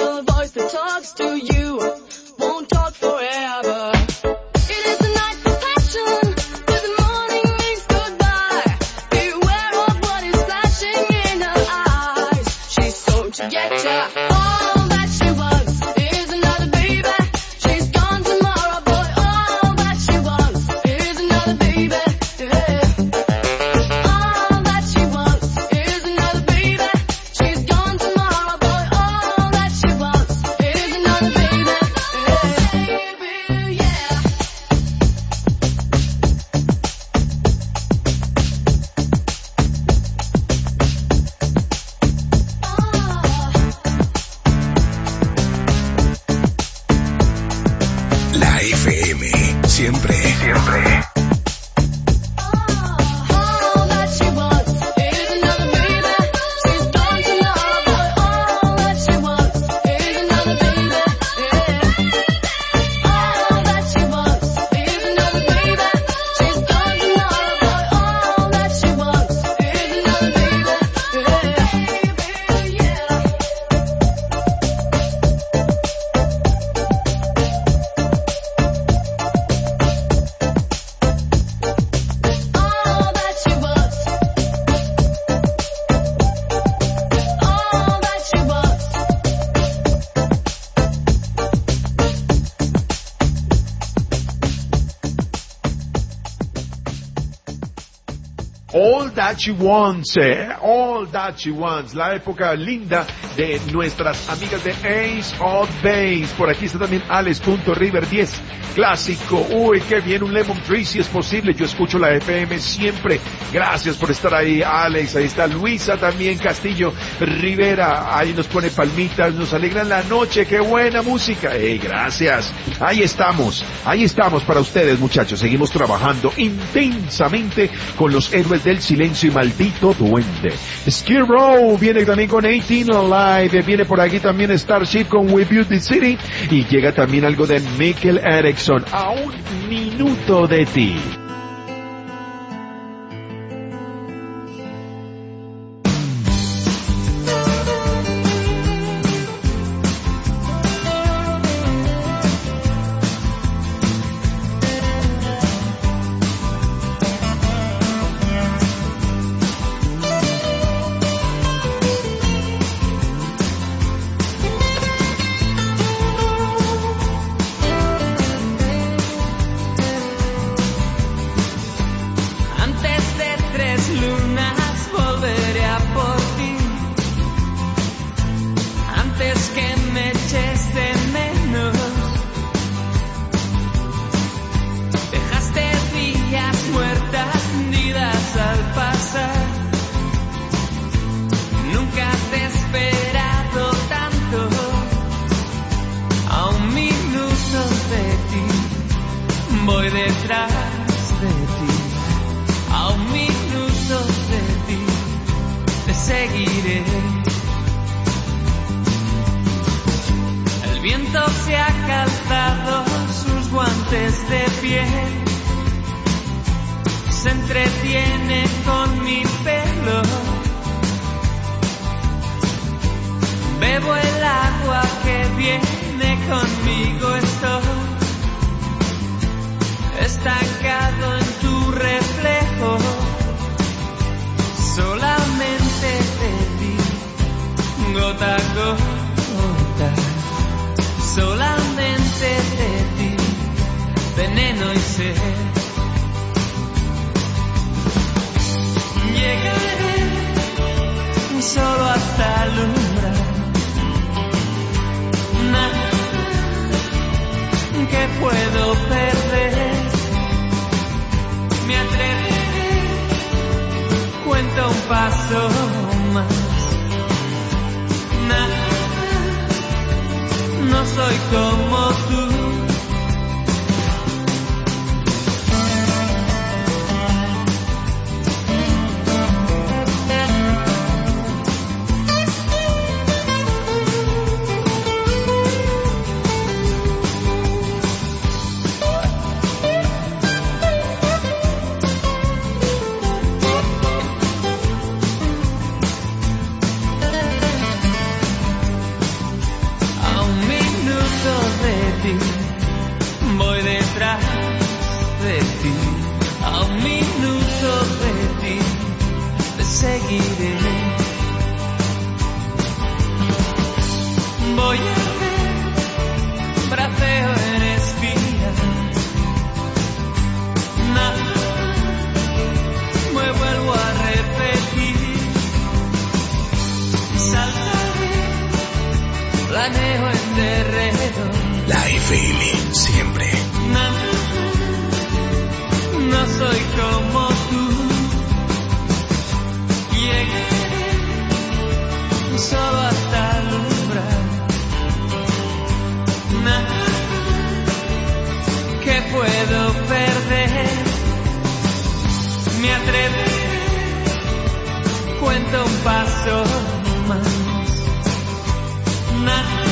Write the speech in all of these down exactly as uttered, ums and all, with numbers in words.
gentle voice that talks to you won't talk forever. It is a night for passion, but the morning means goodbye. Beware of what is flashing in her eyes. She's so to get ya. All that she wants is another baby. She's gone tomorrow, boy. All that she wants is another baby. Yeah. All that she wants is another baby. She's gone tomorrow, boy. All that she wants is another baby. Yeah. Yeah. La F M, siempre, siempre. All that she wants is another baby. She's gone tomorrow, boy. All that she wants is another baby. Yeah. All that she wants is another baby. She's gone tomorrow, boy. All that she wants is another baby. Yeah. Yeah. All that she wants. All that she wants. All That She Wants, eh, All That She Wants, la época linda de nuestras amigas de Ace of Base. Por aquí está también Alex.River diez, clásico. Uy, qué bien, un Lemon Tree, si es posible. Yo escucho la F M siempre. Gracias por estar ahí, Alex. Ahí está Luisa también, Castillo Rivera. Ahí nos pone palmitas, nos alegran la noche. Qué buena música. Ey, gracias. Ahí estamos, ahí estamos para ustedes, muchachos. Seguimos trabajando intensamente con los héroes del silencio y maldito duende. Skid Row viene también con eighteen Alive, viene por aquí también Starship con We Built the City y llega también algo de Michael Erickson, A un minuto de ti. Antes de tres lunas volveré a por ti. Antes que me eches de menos. Dejaste vías muertas hundidas al pasar. Nunca te he esperado tanto. A un minuto de ti voy detrás de ti. A un minuto de ti te seguiré. El viento se ha calzado sus guantes de piel. Se entretiene con mi pelo. Bebo el agua que viene conmigo. Estoy estancado en tu reflejo. Solamente de ti, gota a gota. Solamente de ti, veneno y sed. Llegaré solo hasta alumbrar. Nada que puedo perder. Me atreveré, cuento un paso más. Nada, no soy como tú. manejo en terreno. La F M, siempre. No, no soy como tú. Llegué solo hasta el umbral. Nada que puedo perder. Me atreví, cuento un paso más. Nada,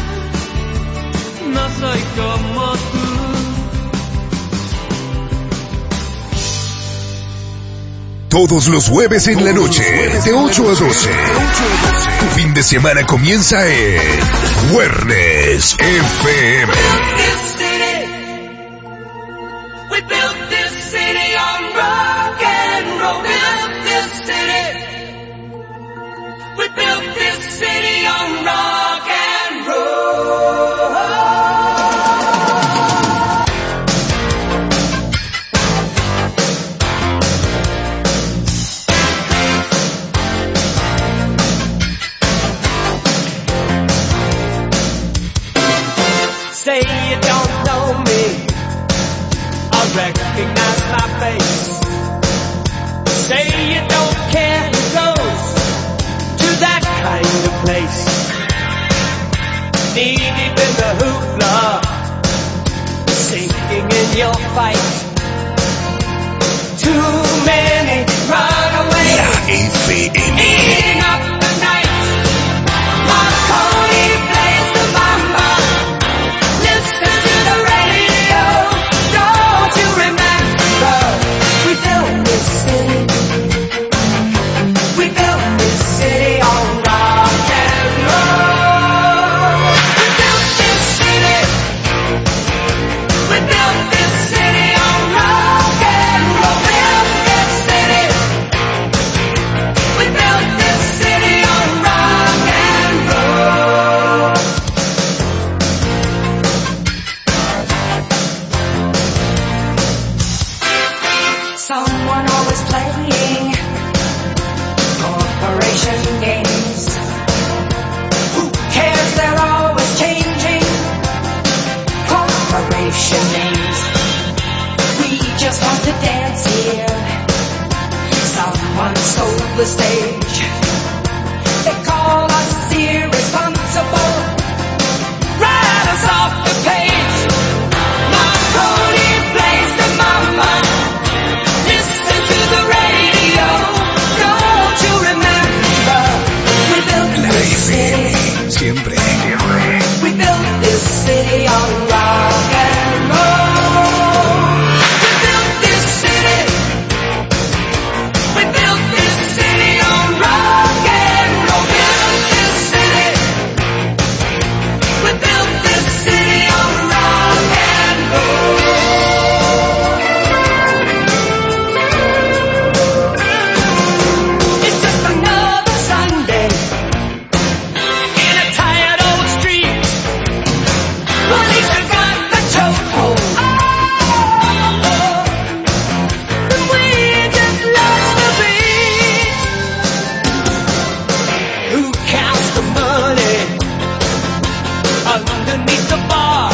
no soy como tú. Todos los jueves en la noche, de ocho a doce. Tu fin de semana comienza en Juernes F M. We built this city on rock and roll. Built this city. We built this city on rock and roll. Say you don't know me, I recognize my face. Say you don't care who goes to that kind of place. Knee deep in the hoopla, sinking in your fight. Too many runaways, La F M. eating up the night. Marconi plays the mamba. Listen to the radio. Don't you remember? We built this city. We built this city on rock and roll. We built this city. We built this city on rock and roll. Built this city. We built this city on rock and roll. Someone always playing corporation games. Who cares? They're always changing corporation names. We just want to dance here. Someone stole the stage. They call us irresponsible. Write us off the page. Marconi plays the mama. Listen to the radio. Don't you remember? We built La this F city. M, siempre, siempre. We built this city on rock and roll. We built this city. We built this city on rock and roll. Built this city. We built this city on rock and roll. It's just another Sunday in a tired old street. Police have got the chokehold. And we just lost the beat. Who counts the money underneath the bar?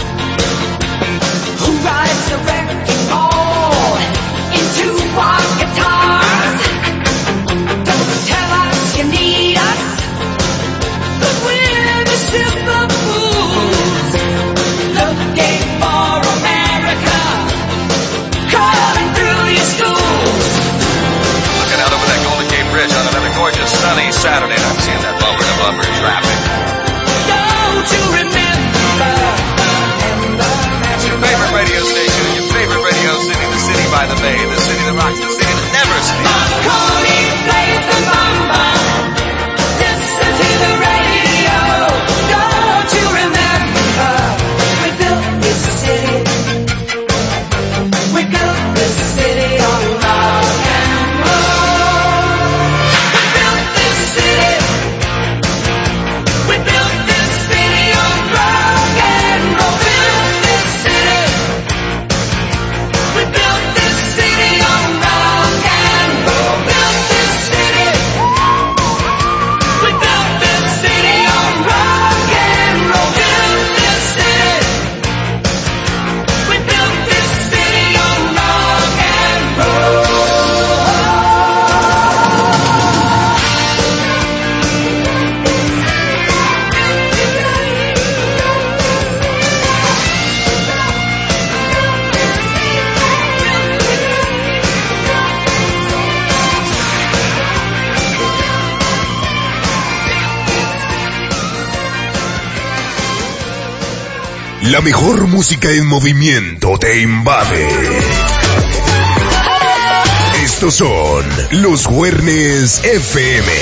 Who rides the wrecking ball into our guitars? Don't tell us you need us, 'cause we're the simple fools looking for America, crawling through your schools. Looking out over that Golden Gate Bridge on another gorgeous sunny Saturday. I'm seeing that bumper to bumper traffic. Don't you remember? La mejor música en movimiento te invade. Estos son los Juernes F M.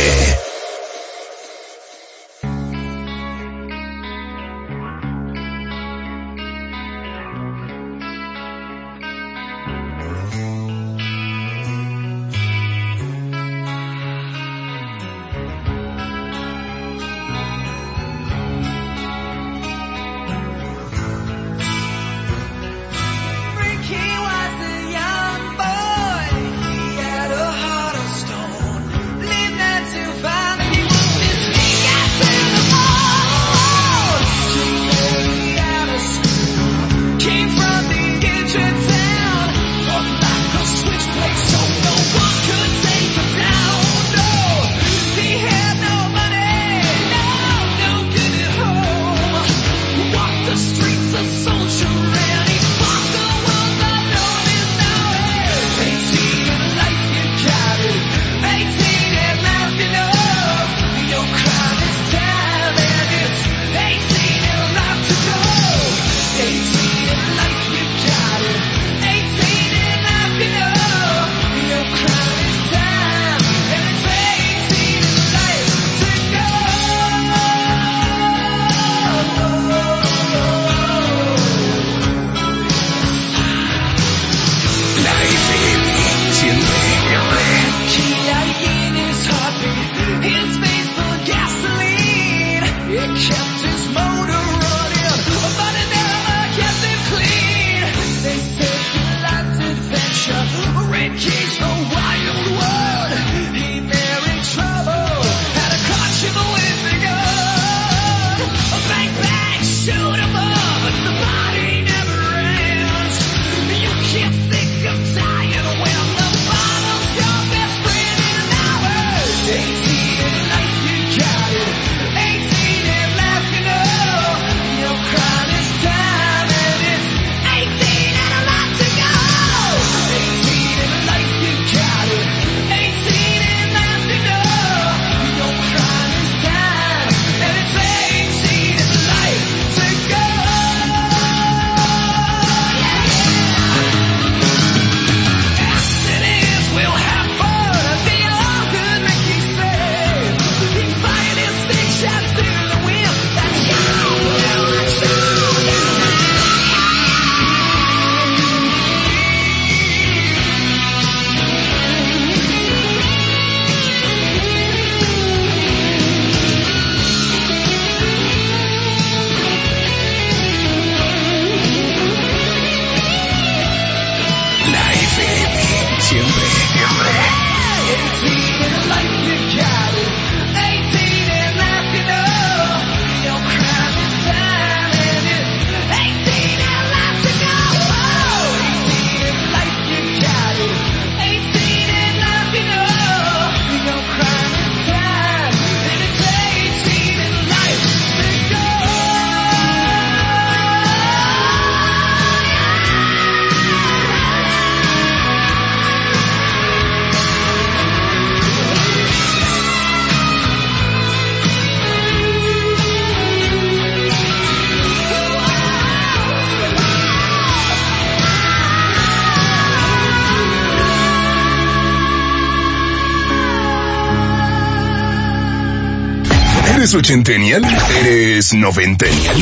¿Eres ochentenial? ¿Eres noventenial?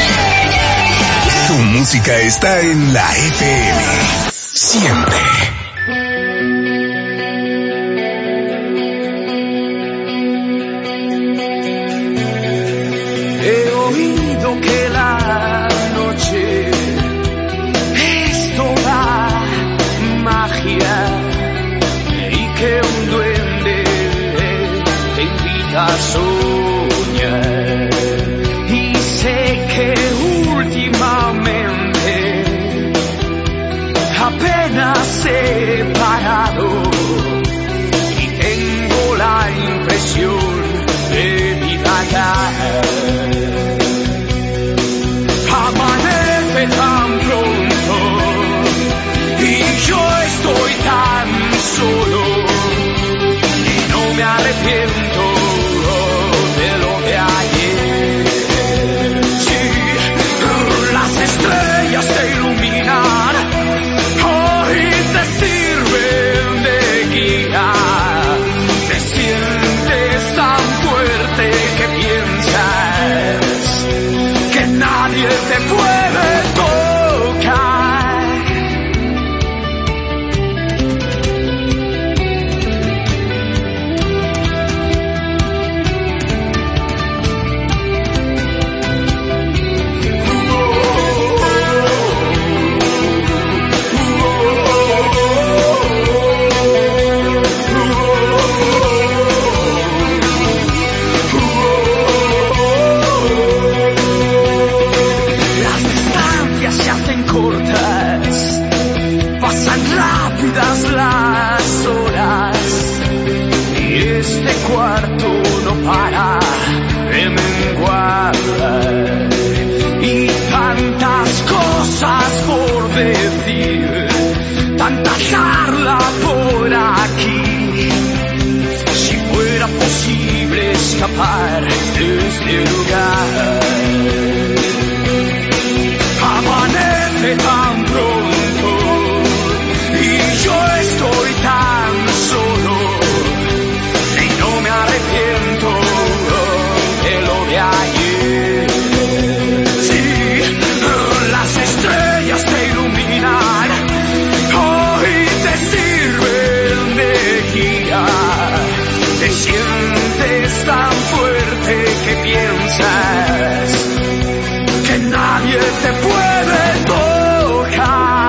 Tu música está en la F M. Siempre. He oído que la noche es toda magia y que un duende te invita a soñar. Y sé que últimamente apenas sé nadie te puede tocar. Las horas y este cuarto no para de menguar y tantas cosas por decir, tanta charla por aquí. Si fuera posible escapar de este lugar, amanece tan pronto y yo estoy tan solo y no me arrepiento de lo de ayer. Sí, las estrellas te iluminan, hoy te sirven de guía. Te sientes tan fuerte que piensas que nadie te puede tocar.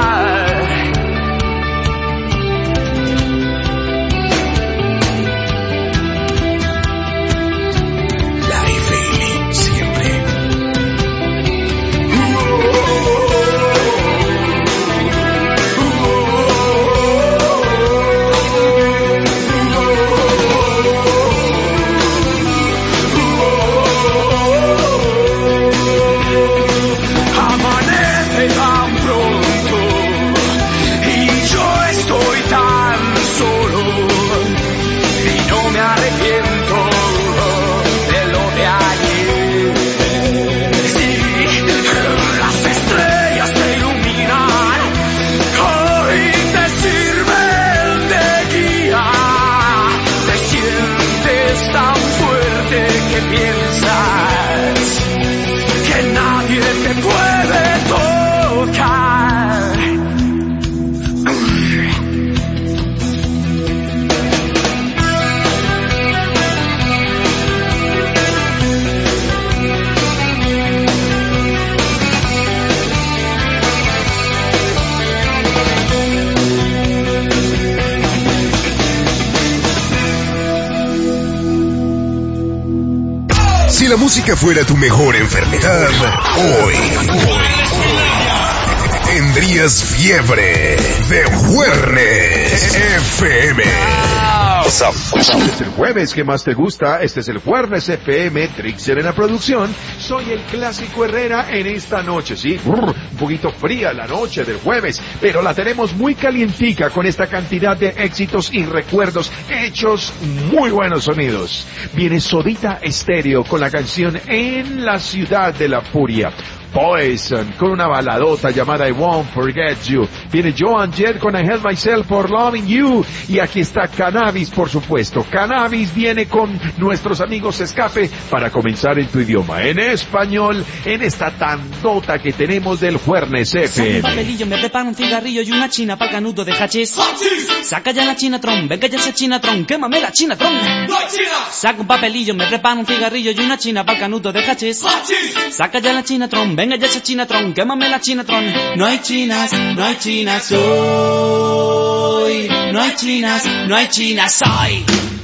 Si la música fuera tu mejor enfermedad, hoy, hoy tendrías fiebre de Juernes F M. Este es el jueves que más te gusta, este es el Juernes F M, Trixer en la producción. Soy el Clásico Herrera en esta noche, sí, brr, un poquito fría la noche del jueves, pero la tenemos muy calientica con esta cantidad de éxitos y recuerdos hechos muy buenos sonidos. Viene Sodita Stereo con la canción En la Ciudad de la Furia. Poison con una baladota llamada I Won't Forget You. Viene Joan Jett con I Held Myself for Loving You. Y aquí está Cannabis, por supuesto. Cannabis viene con nuestros amigos Escape para comenzar en tu idioma, en español, en esta tandota que tenemos del Juernes F Saca un M. papelillo, me preparo un cigarrillo y una china pa'l canuto de hachís. Saca ya la chinatron, venga ya esa chinatron, quémame la chinatron. Saca un papelillo, me preparo un cigarrillo y una china pa'l canuto de hachís. Saca ya la chinatron, venga ya esa chinatron, quémame la chinatron. No hay chinas, no hay chinas hoy. No hay chinas, no hay chinas hoy.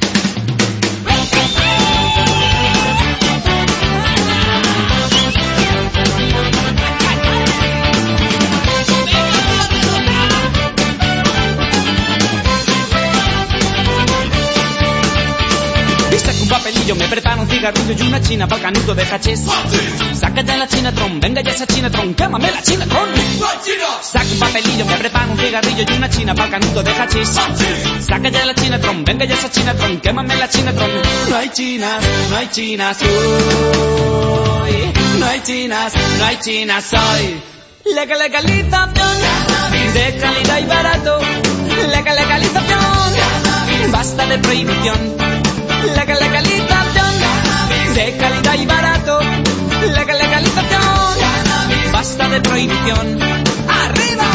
Papelillo, me preparo un cigarrillo y una china pa'l canuto de hachís. Saca ya la chinatron, venga ya esa chinatron, quémame la chinatron. Saca un papelillo, me preparo un cigarrillo y una china pa'l canuto de hachís. Saca ya la chinatron, venga ya esa chinatron, quémame la chinatron. No hay chinas, no hay chinas hoy. No hay chinas, no hay chinas hoy. Legal legalización de calidad y barato. Legal legalización, basta de prohibición. La legalización de calidad y barato. La legalización prohibición. ¡Arriba!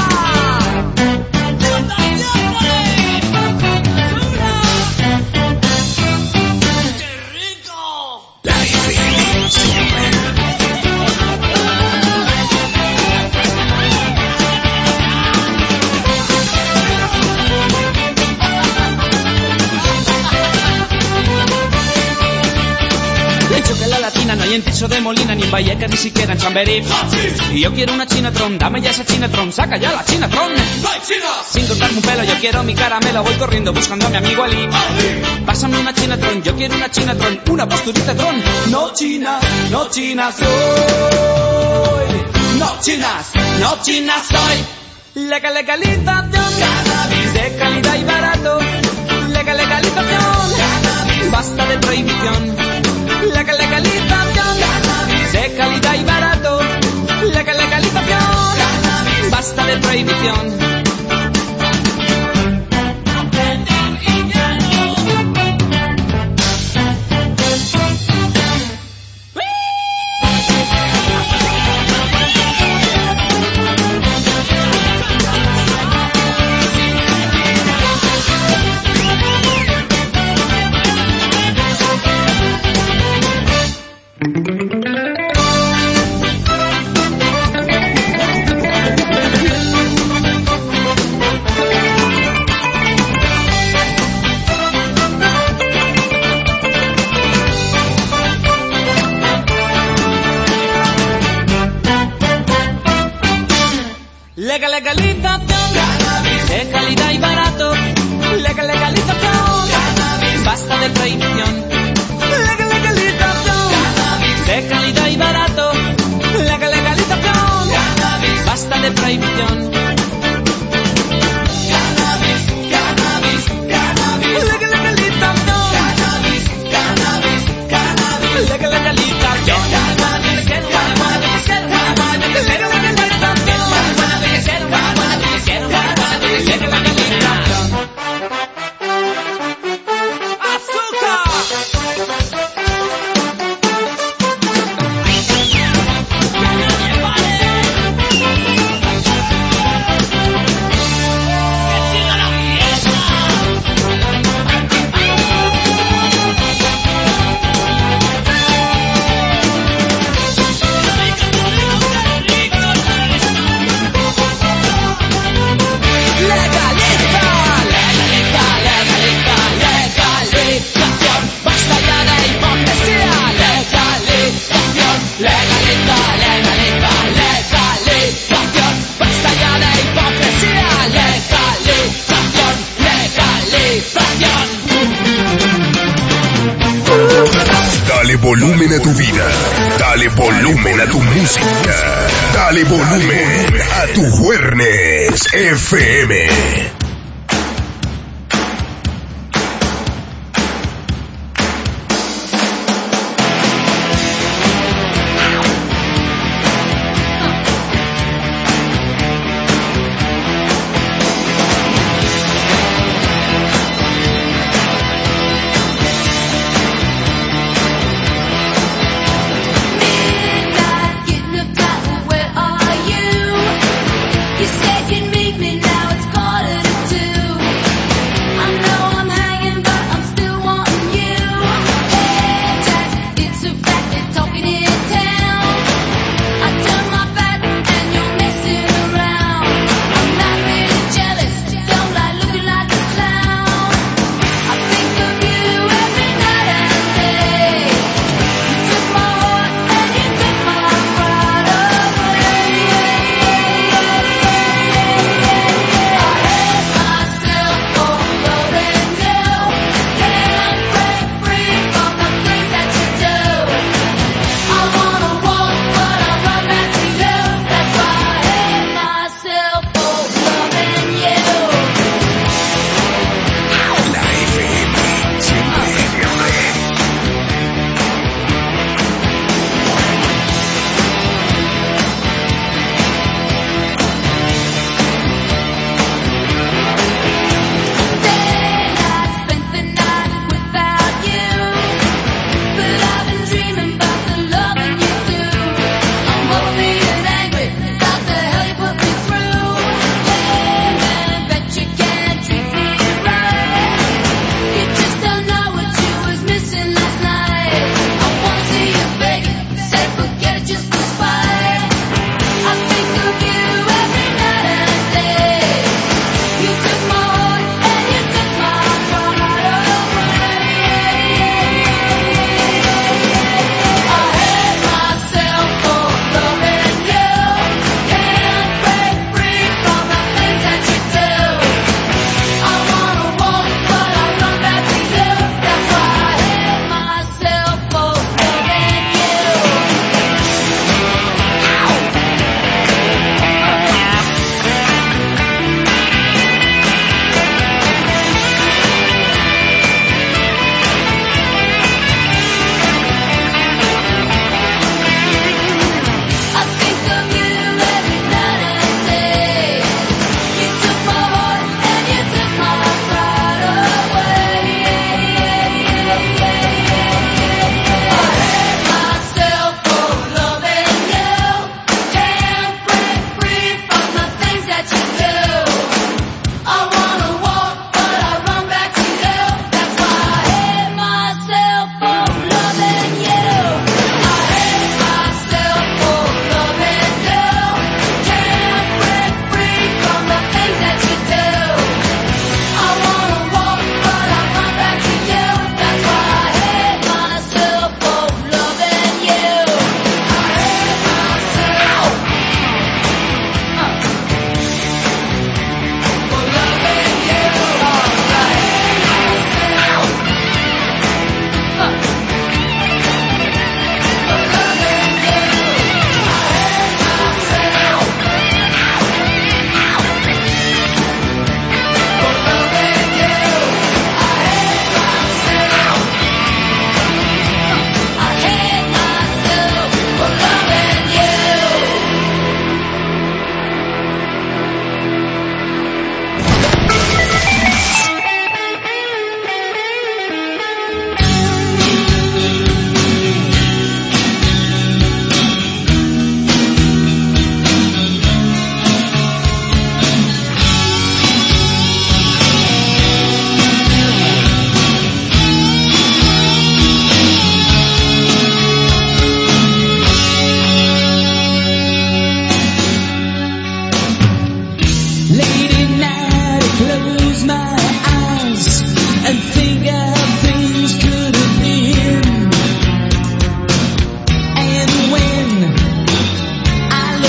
Que la latina no hay en Tiso de Molina ni en Vallecas ni siquiera en Chamberí. Y yo quiero una Chinatron, dame ya esa Chinatron, saca ya la Chinatron. Sin cortarme un pelo, yo quiero mi caramelo, voy corriendo buscando a mi amigo Ali. Pásame una Chinatron, yo quiero una Chinatron, una posturita tron. No China, no China soy. No chinas, no China soy. Legal, legalización, cannabis de calidad y barato. Legal, legalización, cannabis, basta de prohibición. La legalización, cannabis de calidad y barato. La legalización, cannabis, basta de prohibición. Legal, legalización, cannabis de calidad y barato. Legal, legalización, cannabis, basta de prohibición. Legal, legalización, cannabis de calidad y barato. Legal, legalización, cannabis, basta de prohibición. Cannabis, cannabis, cannabis. Legal, legalización, cannabis, cannabis, cannabis. Legal, legalización, cannabis, cannabis, cannabis. Legal, Dale volumen a tu vida, dale volumen a tu música, dale volumen a tu Juernes F M. You said you'd meet me, now it's quarter to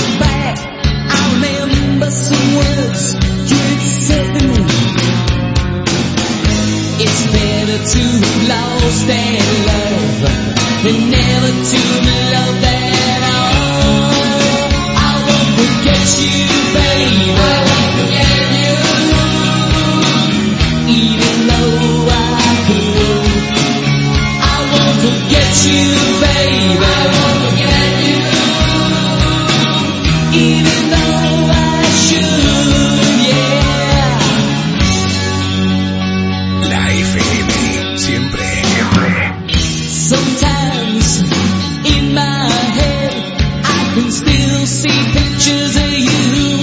look back, I remember some words you'd said to me. It's better to be lost than love, and never to be loved at all. I won't forget you, baby. I won't forget you, even though I could. I won't forget you, baby. I won't forget you, even though I should, yeah. La F M, siempre, siempre. Sometimes in my head I can still see pictures of you,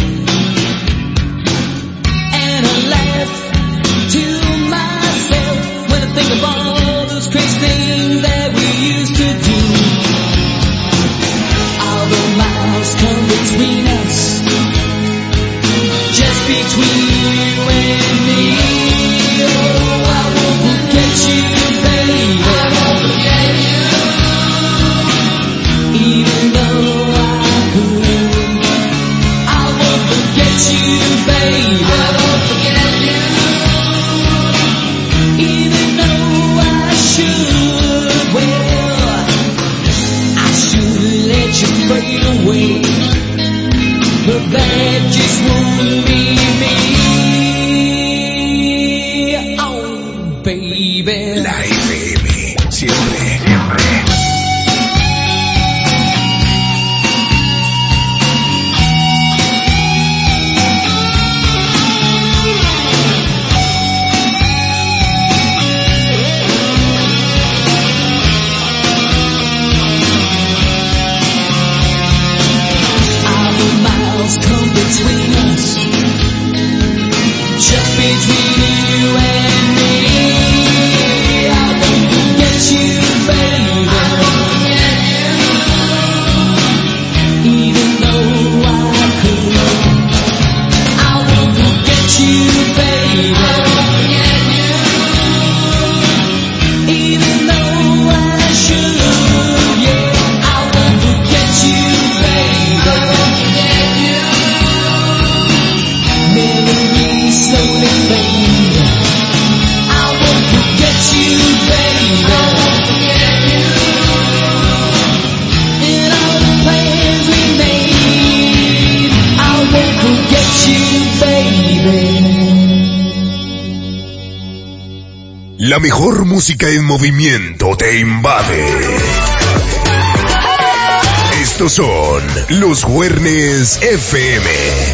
and I laugh to myself when I think of all those crazy things that we used to do. All the miles come between us, just between you and me. Oh, I won't forget you, baby. I won't forget you, even though I could. I won't forget you, baby. I won't forget you, even though I should. Well, I should let you fade away, but that just won't be me. Oh, baby. La F M, siempre, siempre. All the miles come between us, just between you and me. I won't forget you, baby. I won't forget you, even though I could. I won't forget you, baby. I won't forget you, even though I should. Yeah, I won't forget you, baby. I won't forget you. Memories slowly fade. I won't forget you, baby. I won't forget you. And all the plans we made, I won't forget you, baby. La mejor música en movimiento te invade. Estos son los Juernes F M.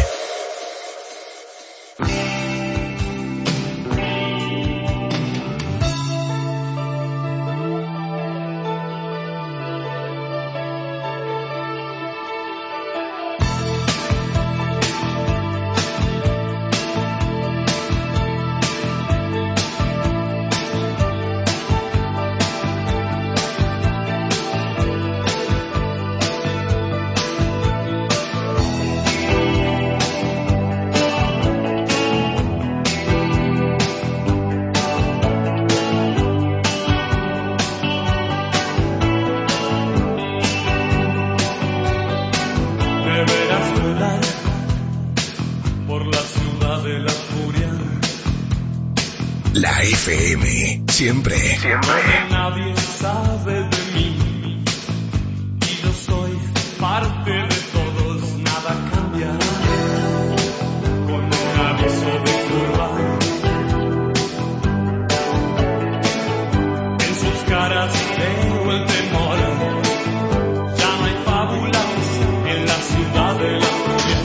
Deberás volar por la ciudad de la furia. La F M, siempre, siempre. Nadie sabe de mí y yo soy parte de todos. Nada cambiará con un aviso de curva. En sus caras veo el temor. Ya no hay fábulas en la ciudad de la furia.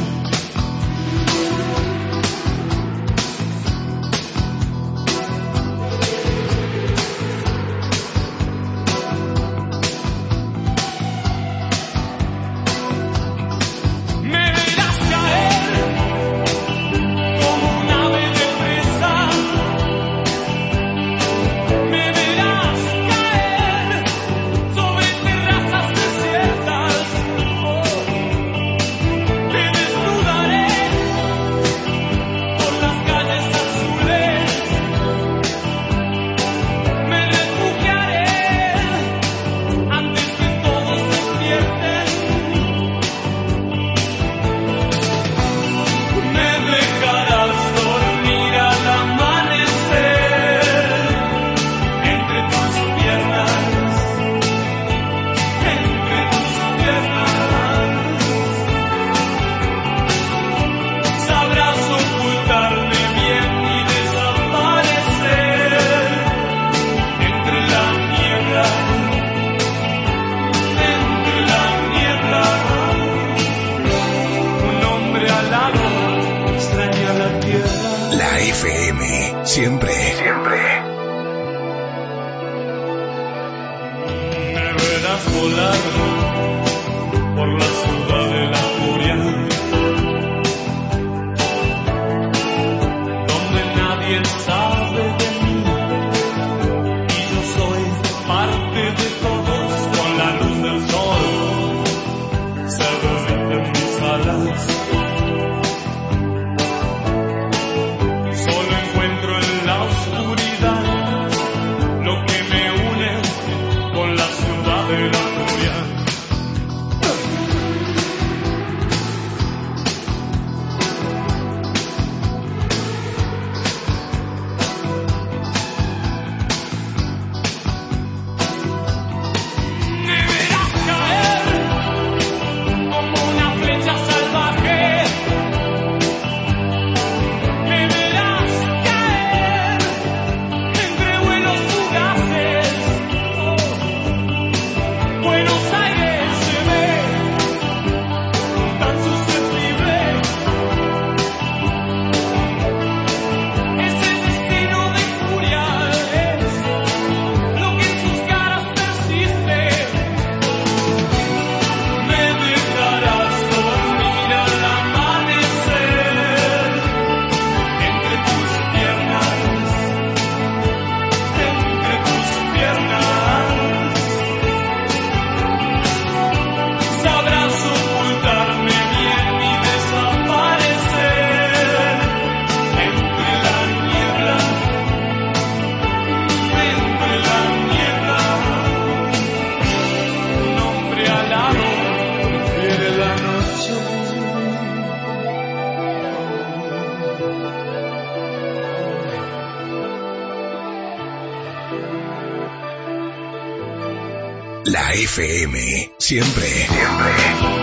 F M, siempre, siempre. Me verás volar por la ciudad de la furia, donde nadie sabe de mí, y yo soy parte de todos. Con la luz del sol se derriten mis alas. Solo encuentro en la oscuridad lo que me une con la ciudad de la furia. Me verás caer como una flecha salvaje. Me verás caer entre vuelos fugaces. Oh, Buenos Aires se ve tan susceptible. Ese destino de furia es lo que en sus caras persiste. Me dejarás dormir al amanecer entre tus piernas, entre tus piernas. Sabrás ocultarme bien y desaparecer entre la niebla, entre la niebla. Un hombre alado prefiere la noche. La F M, siempre, siempre.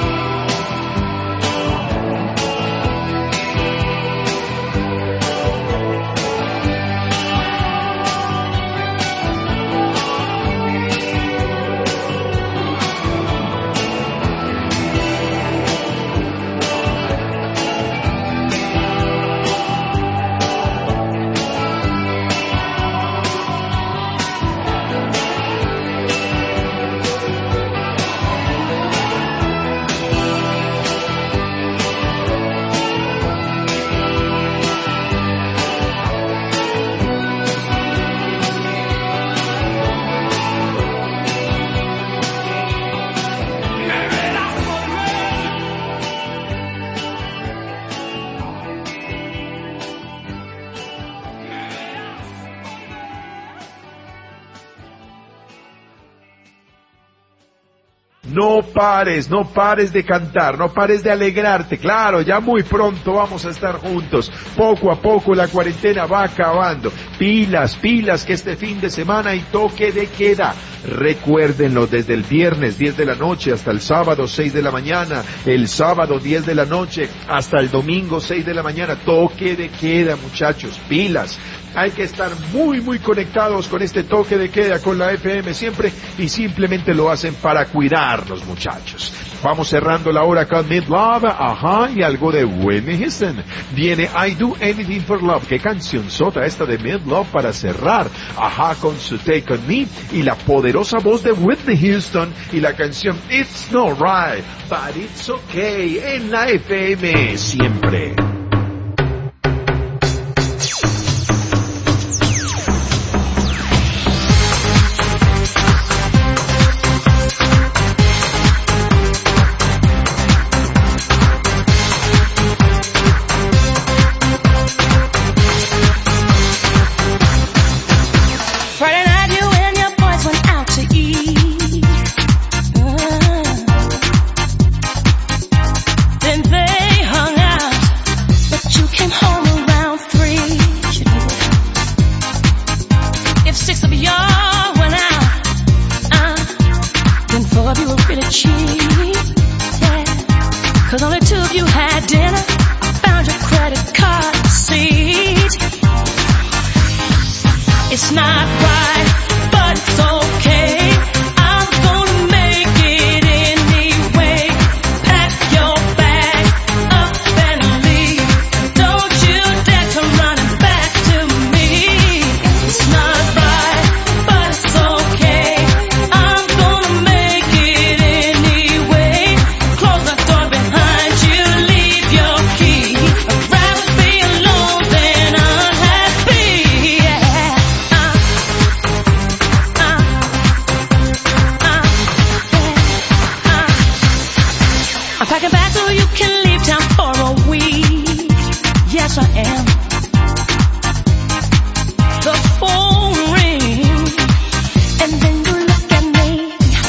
Me verás volver. No pares, no pares de cantar, no pares de alegrarte. Claro, ya muy pronto vamos a estar juntos. Poco a poco la cuarentena va acabando. Pilas, pilas, que este fin de semana hay toque de queda. Recuérdenlo, desde el viernes diez de la noche hasta el sábado seis de la mañana, el sábado diez de la noche hasta el domingo seis de la mañana. Toque de queda, muchachos, pilas. Hay que estar muy, muy conectados con este toque de queda con la F M siempre, y simplemente lo hacen para cuidarnos, muchachos. Vamos cerrando la hora con Mid Love, ajá, y algo de Whitney Houston. Viene I Do Anything for Love. Qué canción sota esta de Mid Love para cerrar. Ajá, con su Take On Me y la poderosa voz de Whitney Houston y la canción It's No Right, But It's Okay en la F M siempre. Friday night you and your boys went out to eat. Uh, then they hung out so you can leave town for a week. Yes, I am. The phone rings, and then you look at me.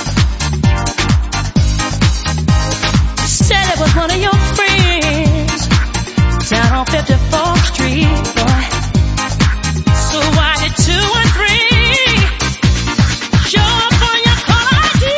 Said it was one of your friends down on fifty-fourth Street, boy. So why did two and three show up on your call I D?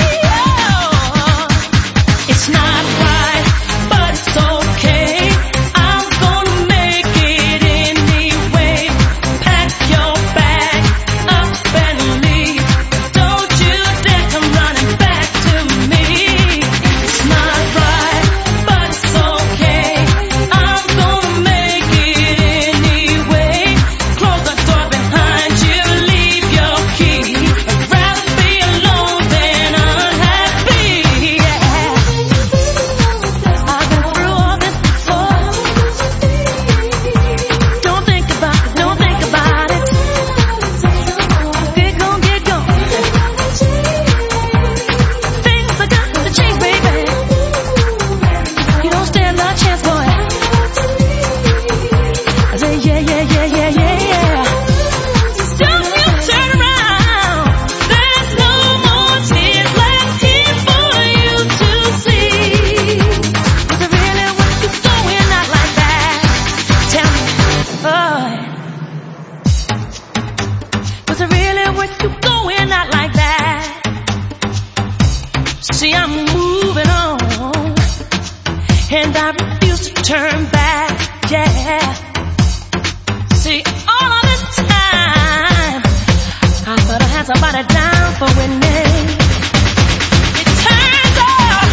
Oh, it's not right, but it's okay. I'm gonna make it anyway. Pack your bag up and leave. Don't you dare come running back to me. It's not right, but it's okay. I'm gonna make it anyway. Close the door behind you, leave your key. I'd rather be alone than unhappy. Yeah. I've been through all this before. Don't think about it, don't think about it. Get gone, get gone. Things are got to change, baby. You don't stand a chance, boy. I say, yeah, yeah, yeah, yeah, yeah, yeah. Don't you turn around. There's no more tears left here for you to see. Was it really worth you going out like that? Tell me, oh, was it really worth you going out like that? See, I'm moving on, and I refuse to turn back, yeah. See, all of this time, I thought I had somebody down for winning. It turns out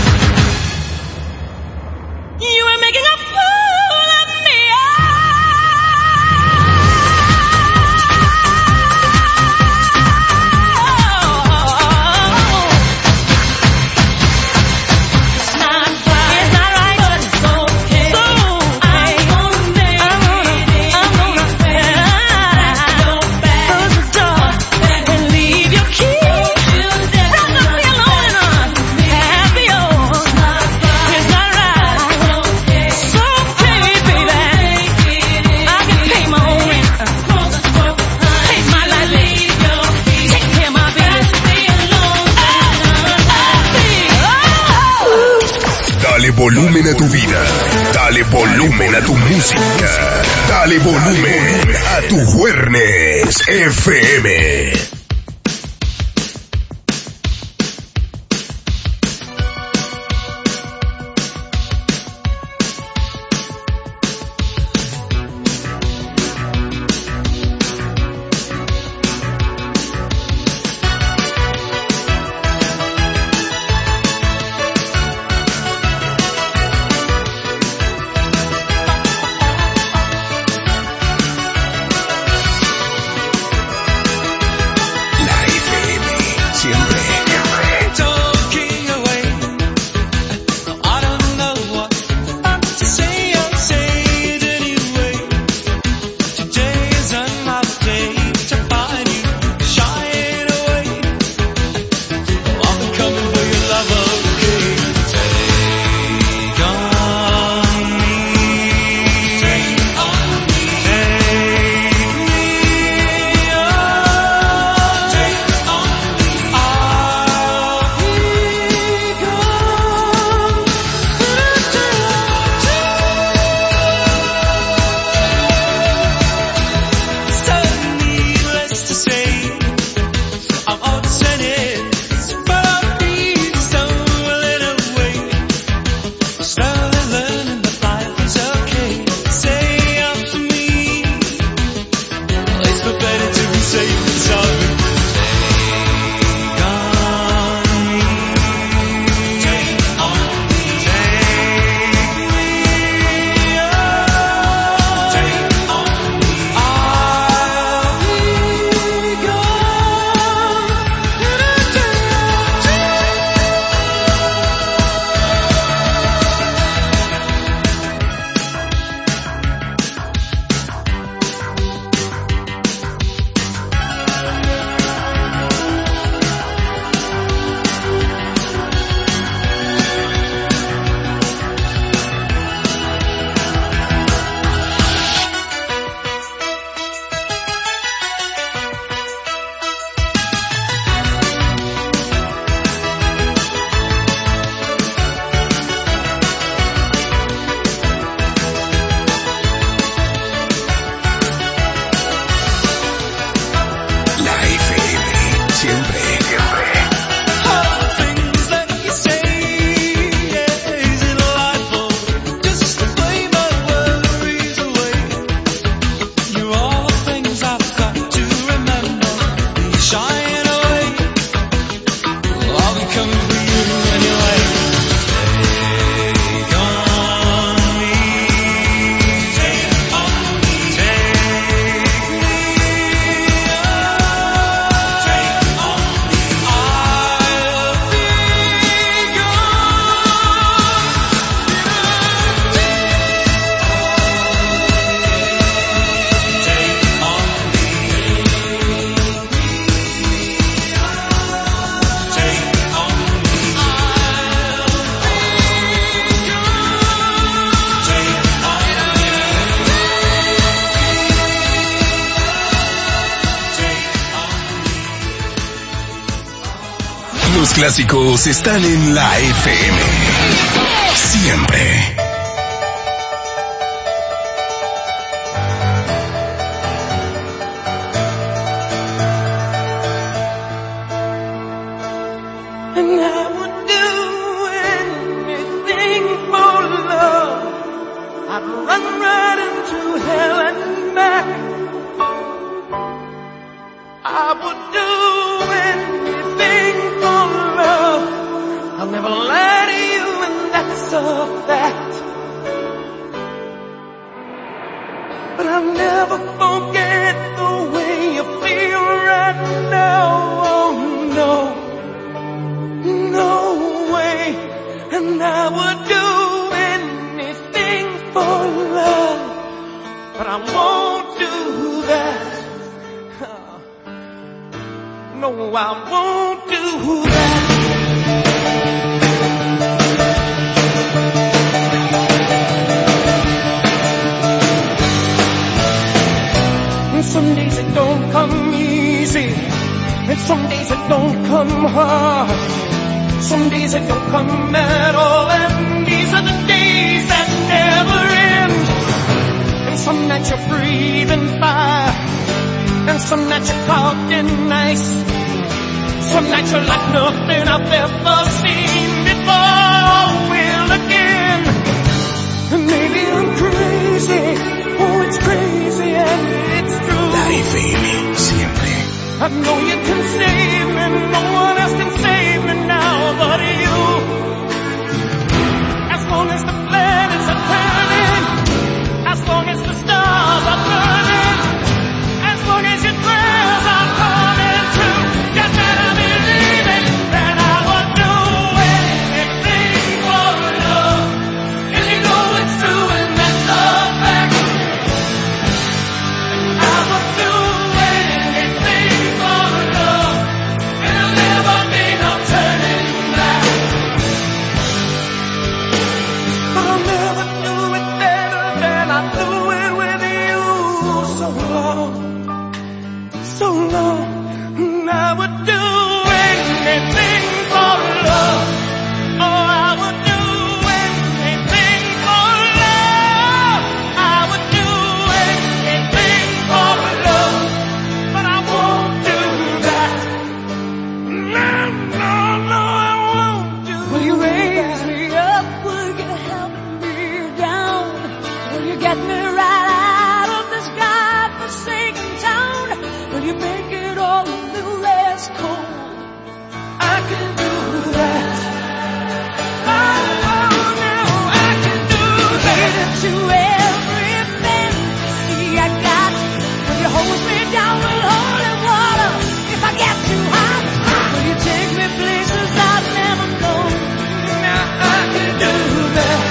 you were making a fool of me. Oh, it's not right, it's not right, but it's okay. So I'm gonna make I'm gonna, I'm gonna close the door and leave your key. Rather be alone and unhappy. Oh, it's not right. It's okay, baby. I can pay my own rent, pay my light bill, take care of my business. Dale volumen a tu vida. Dale volumen a tu música. Dale volumen a tu Juernes F M. Oh, los clásicos están en la F M. Siempre. And I would do anything for love. I'd run right into hell and back. I would do anything for love. I'll never lie to you, and that's a fact. But I'll never forget the way you feel right now. Oh no. No way, and I would do anything for love, but I won't do that. No, I won't do that. And some days it don't come easy, and some days it don't come hard. Some days it don't come at all, and these are the days that never end. And some nights you're breathing fire, and some nights you're caught in ice. Some nights you're like nothing I've ever seen before. Will again, and maybe I'm crazy. Oh, it's crazy and it's true. La F M, siempre. I know you can save me, no one else can save me now but you. As long as the planets are turning, as long as the stars are burning, as long as your prayers are coming true, you better believe it, that I would do anything for love. If you know it's true and that's a fact, I would do anything for love. There'll never be no turning back. But I'll never do it better than I do it with you. So long, so long, and I would do anything for love. Oh, I would do anything for love. I would do anything for love, but I won't do that. No, no, no, I won't do that. Will you raise me up? Will you help me down? Will you get me right out of this godforsaken town? Will you make it all a little less cold? I can do that. Oh, no, I can do Give that. it to every fantasy I got. Will you hold me down with holy water if I get too hot? Will you take me places I've never known? Now I can do that.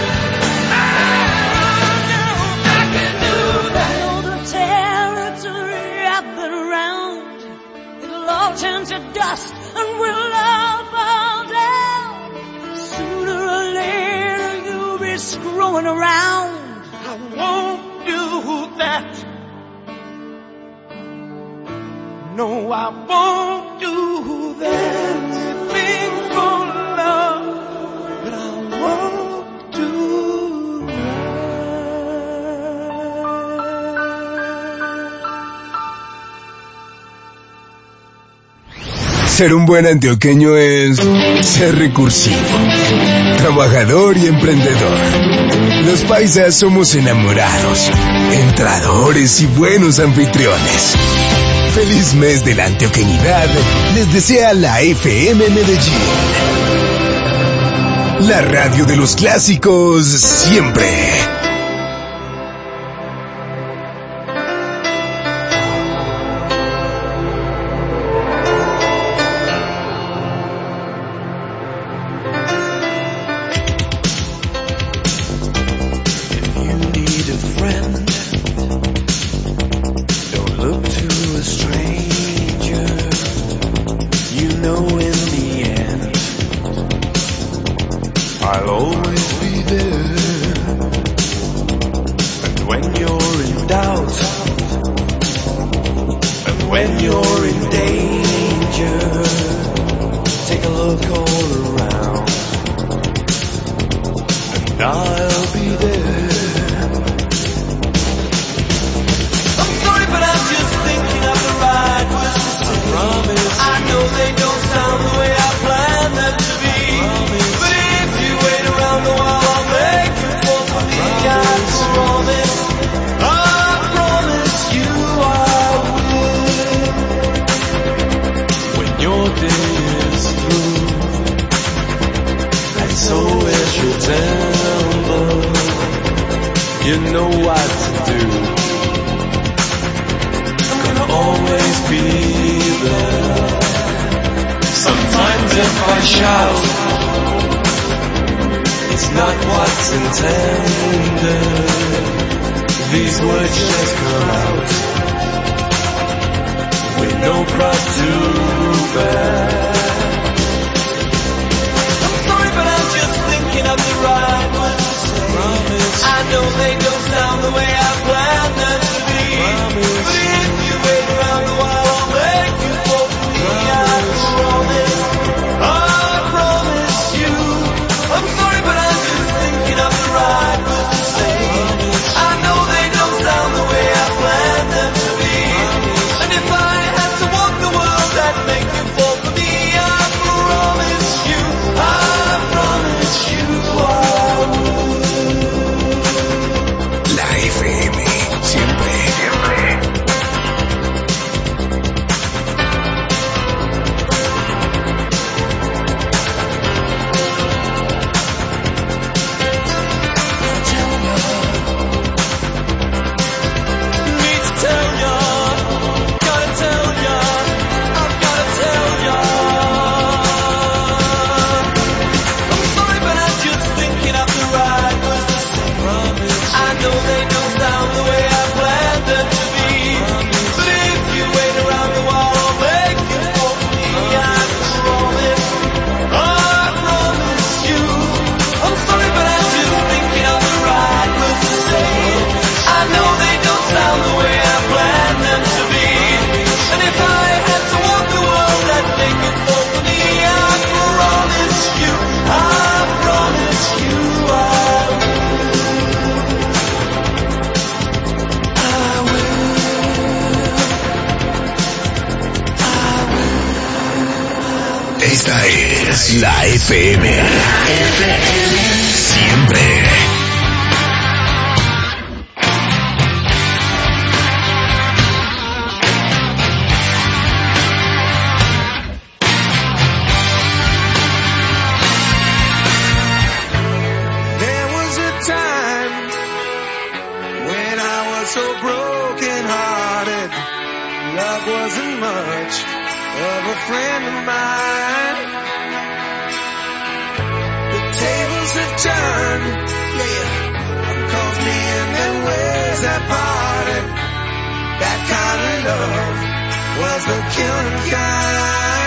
Oh, no, I can do I that. know the territory I've been around. It'll all turn to dust and we'll all fall down. Sooner or later you'll be screwing around. I won't do that. No, I won't do that. Anything for love, but I won't do that. Ser un buen antioqueño es ser recursivo, trabajador y emprendedor. Los paisas somos enamorados, entradores y buenos anfitriones. Feliz mes de la antioqueñidad les desea la F M Medellín. La radio de los clásicos siempre. When you're in danger, take take a look all around, and I'll be there. I'm sorry, but I'm just thinking of the right words to say. Promise. I know they don't sound the way I planned them to be. Promise. But if you wait around a while, I'll make you fall for me. Promise. I promise. I promise you I will. When your day is through, and so is your temper, you know what to do. Gonna always be there. Sometimes if I shout, it's not what's intended. These words just come out with no pride to bear. I'm sorry, but I'm just thinking of the right words to say. Promise. I know they don't sound the way I planned them to be. Promise. But if you wait around a while, I'll make you fall for me. Promise. I promise. I promise you. I'm sorry, but I'm just thinking of the right words to say. Promise. I know they don't sound the way I planned them to be. Promise. And if I had to walk the world, I'd make you fall for me. I promise you. I promise you I will. La F M, siempre, siempre. Need to tell ya, gotta tell ya, I've gotta tell ya. I'm sorry, but I'm just thinking of the right words to say. Promise. I know they don't sound the way I planned them to be. Promise. But if you wait around a while, I'll make you fall for me. I promise. I promise you. I'm sorry, but I'm just thinking of the right words to say. I know they don't sound the way I planned them to be. And if I had to walk the world, I'd make it fall for me. I promise you. I promise you I will. Esta es la F M. Siempre. There was a time when I was so broken hearted. Love wasn't much of a friend of mine. The tables have turned, yeah, cause me and their ways have parted. That kind of love was the killing kind.